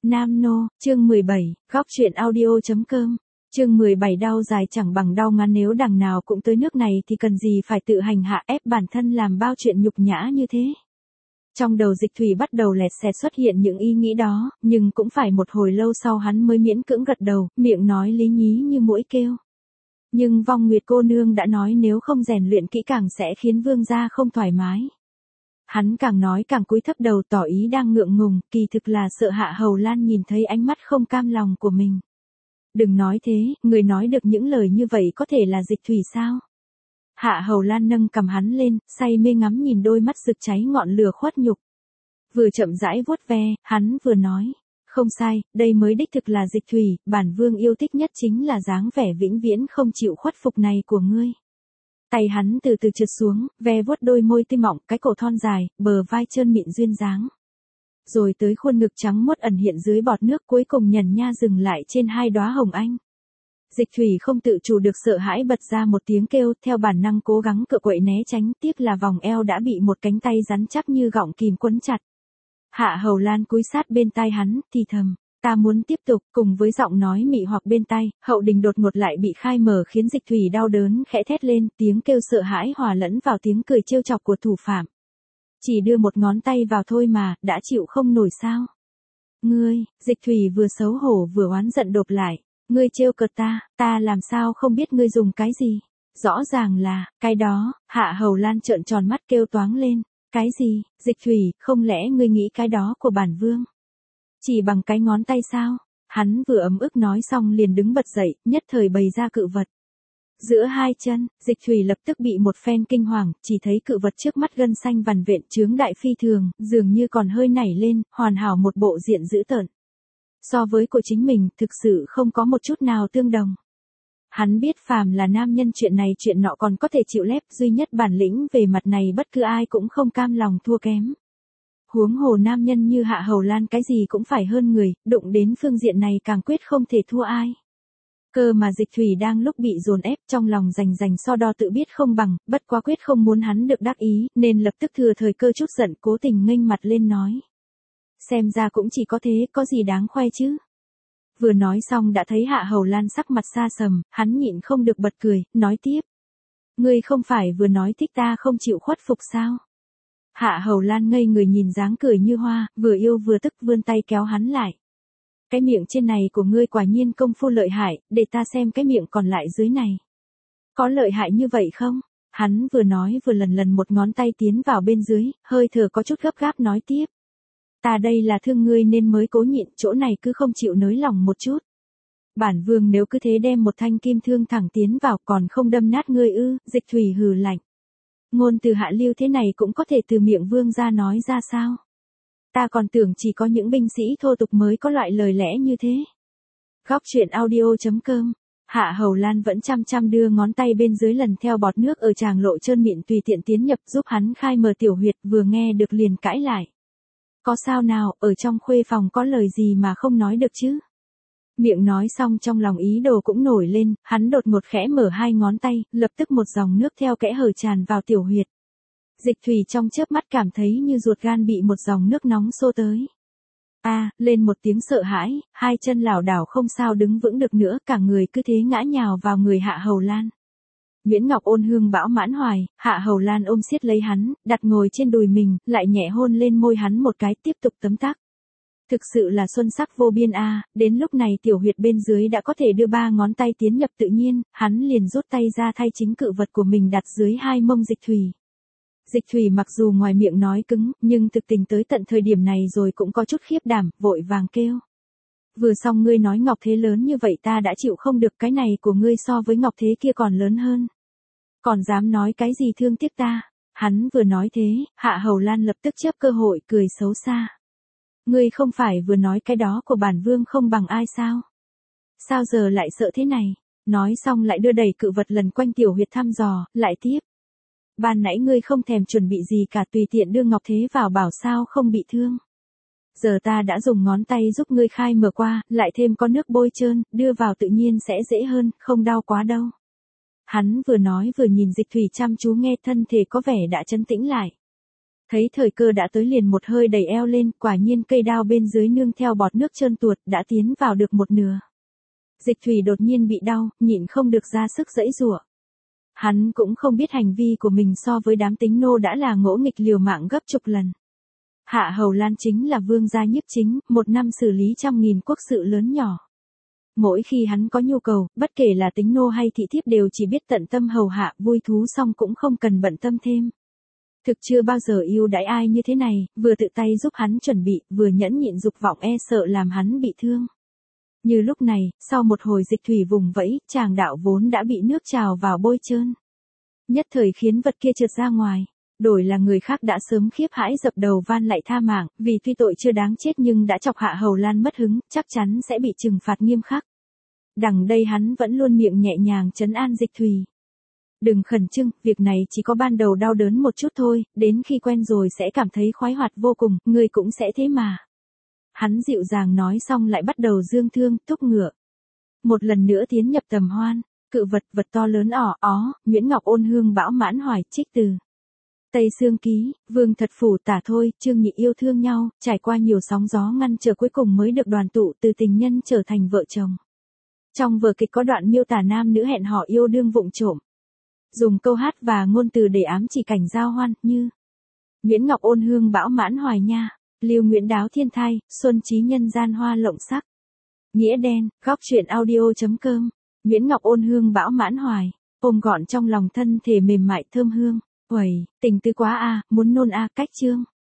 Nam Nô, chương 17, góc truyện audio.com. Chương 17 đau dài chẳng bằng đau ngắn, nếu đằng nào cũng tới nước này thì cần gì phải tự hành hạ ép bản thân làm bao chuyện nhục nhã như thế. Trong đầu Dịch Thủy bắt đầu lẹt xẹt xuất hiện những ý nghĩ đó, nhưng cũng phải một hồi lâu sau hắn mới miễn cưỡng gật đầu, miệng nói lý nhí như muỗi kêu. Nhưng Vong Nguyệt cô nương đã nói nếu không rèn luyện kỹ càng sẽ khiến vương gia không thoải mái. Hắn càng nói càng cúi thấp đầu tỏ ý đang ngượng ngùng, kỳ thực là sợ Hạ Hầu Lan nhìn thấy ánh mắt không cam lòng của mình. Đừng nói thế, người nói được những lời như vậy có thể là Dịch Thủy sao? Hạ Hầu Lan nâng cầm hắn lên, say mê ngắm nhìn đôi mắt rực cháy ngọn lửa khuất nhục. Vừa chậm rãi vuốt ve, hắn vừa nói, không sai, đây mới đích thực là Dịch Thủy, bản vương yêu thích nhất chính là dáng vẻ vĩnh viễn không chịu khuất phục này của ngươi. Tay hắn từ từ trượt xuống, ve vuốt đôi môi tinh mọng, cái cổ thon dài, bờ vai trơn mịn duyên dáng. Rồi tới khuôn ngực trắng muốt ẩn hiện dưới bọt nước, cuối cùng nhần nha dừng lại trên hai đóa hồng anh. Dịch Thủy không tự chủ được sợ hãi bật ra một tiếng kêu, theo bản năng cố gắng cựa quậy né tránh, tiếc là vòng eo đã bị một cánh tay rắn chắc như gọng kìm quấn chặt. Hạ Hầu Lan cúi sát bên tai hắn, thì thầm, ta muốn tiếp tục. Cùng với giọng nói mị hoặc bên tai, hậu đình đột ngột lại bị khai mở khiến Dịch Thủy đau đớn khẽ thét lên, tiếng kêu sợ hãi hòa lẫn vào tiếng cười trêu chọc của thủ phạm. Chỉ đưa một ngón tay vào thôi mà, đã chịu không nổi sao? Ngươi, Dịch Thủy vừa xấu hổ vừa oán giận đột lại, ngươi trêu cợt ta làm sao không biết ngươi dùng cái gì? Rõ ràng là, cái đó. Hạ Hầu Lan trợn tròn mắt kêu toáng lên, cái gì? Dịch Thủy, không lẽ ngươi nghĩ cái đó của bản vương? Chỉ bằng cái ngón tay sao? Hắn vừa ấm ức nói xong liền đứng bật dậy, nhất thời bày ra cự vật. Giữa hai chân, Dịch Thủy lập tức bị một phen kinh hoàng, chỉ thấy cự vật trước mắt gân xanh vằn vện chướng đại phi thường, dường như còn hơi nảy lên, hoàn hảo một bộ diện dữ tợn. So với của chính mình, thực sự không có một chút nào tương đồng. Hắn biết phàm là nam nhân chuyện này chuyện nọ còn có thể chịu lép, duy nhất bản lĩnh về mặt này bất cứ ai cũng không cam lòng thua kém. Huống hồ nam nhân như Hạ Hầu Lan cái gì cũng phải hơn người, đụng đến phương diện này càng quyết không thể thua ai. Cơ mà Dịch Thủy đang lúc bị dồn ép, trong lòng rành so đo tự biết không bằng, bất quá quyết không muốn hắn được đắc ý, nên lập tức thừa thời cơ chút giận cố tình nghênh mặt lên nói. Xem ra cũng chỉ có thế, có gì đáng khoe chứ. Vừa nói xong đã thấy Hạ Hầu Lan sắc mặt xa sầm, hắn nhịn không được bật cười, nói tiếp. Ngươi không phải vừa nói thích ta không chịu khuất phục sao? Hạ Hầu Lan ngây người nhìn dáng cười như hoa, vừa yêu vừa tức vươn tay kéo hắn lại. Cái miệng trên này của ngươi quả nhiên công phu lợi hại, để ta xem cái miệng còn lại dưới này. Có lợi hại như vậy không? Hắn vừa nói vừa lần một ngón tay tiến vào bên dưới, hơi thở có chút gấp gáp nói tiếp. Ta đây là thương ngươi nên mới cố nhịn, chỗ này cứ không chịu nới lòng một chút. Bản vương nếu cứ thế đem một thanh kim thương thẳng tiến vào còn không đâm nát ngươi ư? Dịch Thủy hừ lạnh. Ngôn từ hạ lưu thế này cũng có thể từ miệng vương ra nói ra sao? Ta còn tưởng chỉ có những binh sĩ thô tục mới có loại lời lẽ như thế. Góc truyện audio.com. Hạ Hầu Lan vẫn chăm đưa ngón tay bên dưới lần theo bọt nước ở tràng lộ trơn mịn tùy tiện tiến nhập giúp hắn khai mở tiểu huyệt, vừa nghe được liền cãi lại. Có sao nào, ở trong khuê phòng có lời gì mà không nói được chứ? Miệng nói xong trong lòng ý đồ cũng nổi lên, hắn đột ngột khẽ mở hai ngón tay, lập tức một dòng nước theo kẽ hở tràn vào tiểu huyệt. Dịch Thủy trong chớp mắt cảm thấy như ruột gan bị một dòng nước nóng xô tới. Lên một tiếng sợ hãi, hai chân lảo đảo không sao đứng vững được nữa, cả người cứ thế ngã nhào vào người Hạ Hầu Lan. Nguyễn Ngọc ôn hương bão mãn hoài, Hạ Hầu Lan ôm siết lấy hắn, đặt ngồi trên đùi mình, lại nhẹ hôn lên môi hắn một cái, tiếp tục tấm tắc. Thực sự là xuân sắc vô biên đến lúc này tiểu huyệt bên dưới đã có thể đưa ba ngón tay tiến nhập tự nhiên, hắn liền rút tay ra thay chính cự vật của mình đặt dưới hai mông Dịch Thủy. Dịch Thủy mặc dù ngoài miệng nói cứng, nhưng thực tình tới tận thời điểm này rồi cũng có chút khiếp đảm, vội vàng kêu. Vừa xong ngươi nói ngọc thế lớn như vậy ta đã chịu không được, cái này của ngươi so với ngọc thế kia còn lớn hơn. Còn dám nói cái gì thương tiếc ta? Hắn vừa nói thế, Hạ Hầu Lan lập tức chớp cơ hội cười xấu xa. Ngươi không phải vừa nói cái đó của bản vương không bằng ai sao? Sao giờ lại sợ thế này? Nói xong lại đưa đẩy cự vật lần quanh tiểu huyệt thăm dò, lại tiếp. Ban nãy ngươi không thèm chuẩn bị gì cả, tùy tiện đưa ngọc thế vào bảo sao không bị thương. Giờ ta đã dùng ngón tay giúp ngươi khai mở qua, lại thêm có nước bôi trơn, đưa vào tự nhiên sẽ dễ hơn, không đau quá đâu. Hắn vừa nói vừa nhìn Dịch Thủy chăm chú nghe, thân thể có vẻ đã trấn tĩnh lại. Thấy thời cơ đã tới liền một hơi đẩy eo lên, quả nhiên cây đao bên dưới nương theo bọt nước trơn tuột đã tiến vào được một nửa. Dịch thủy đột nhiên bị đau, nhịn không được ra sức giãy giụa. Hắn cũng không biết hành vi của mình so với đám tính nô đã là ngỗ nghịch liều mạng gấp chục lần. Hạ Hầu Lan chính là vương gia nhiếp chính, một năm xử lý trăm nghìn quốc sự lớn nhỏ. Mỗi khi hắn có nhu cầu, bất kể là tính nô hay thị thiếp đều chỉ biết tận tâm hầu hạ, vui thú xong cũng không cần bận tâm thêm. Thực chưa bao giờ yêu đãi ai như thế này, vừa tự tay giúp hắn chuẩn bị, vừa nhẫn nhịn dục vọng e sợ làm hắn bị thương. Như lúc này, sau một hồi dịch thủy vùng vẫy, chàng đạo vốn đã bị nước trào vào bôi trơn. Nhất thời khiến vật kia trượt ra ngoài. Đổi là người khác đã sớm khiếp hãi dập đầu van lạy tha mạng, vì tuy tội chưa đáng chết nhưng đã chọc Hạ Hầu Lan mất hứng, chắc chắn sẽ bị trừng phạt nghiêm khắc. Đằng đây hắn vẫn luôn miệng nhẹ nhàng trấn an dịch thủy. Đừng khẩn trương, việc này chỉ có ban đầu đau đớn một chút thôi, đến khi quen rồi sẽ cảm thấy khoái hoạt vô cùng, ngươi cũng sẽ thế mà. Hắn dịu dàng nói xong lại bắt đầu dương thương, thúc ngựa. Một lần nữa tiến nhập tầm hoan, cự vật to lớn Nguyễn Ngọc Ôn Hương Bão Mãn Hoài, trích từ Tây Sương Ký, Vương Thật Phủ tả thôi, Trương Nhị yêu thương nhau, trải qua nhiều sóng gió ngăn trở cuối cùng mới được đoàn tụ từ tình nhân trở thành vợ chồng. Trong vở kịch có đoạn miêu tả nam nữ hẹn hò yêu đương vụng trộm. Dùng câu hát và ngôn từ để ám chỉ cảnh giao hoan, như Nguyễn Ngọc Ôn Hương Bão Mãn Hoài nha, Lưu Nguyễn Đáo Thiên Thai, Xuân Trí Nhân Gian Hoa Lộng Sắc. Nghĩa đen, góc truyện audio.com, Nguyễn Ngọc Ôn Hương Bão Mãn Hoài, ôm gọn trong lòng thân thể mềm mại thơm hương. Uầy, tình tứ quá a, muốn nôn a, cách chương.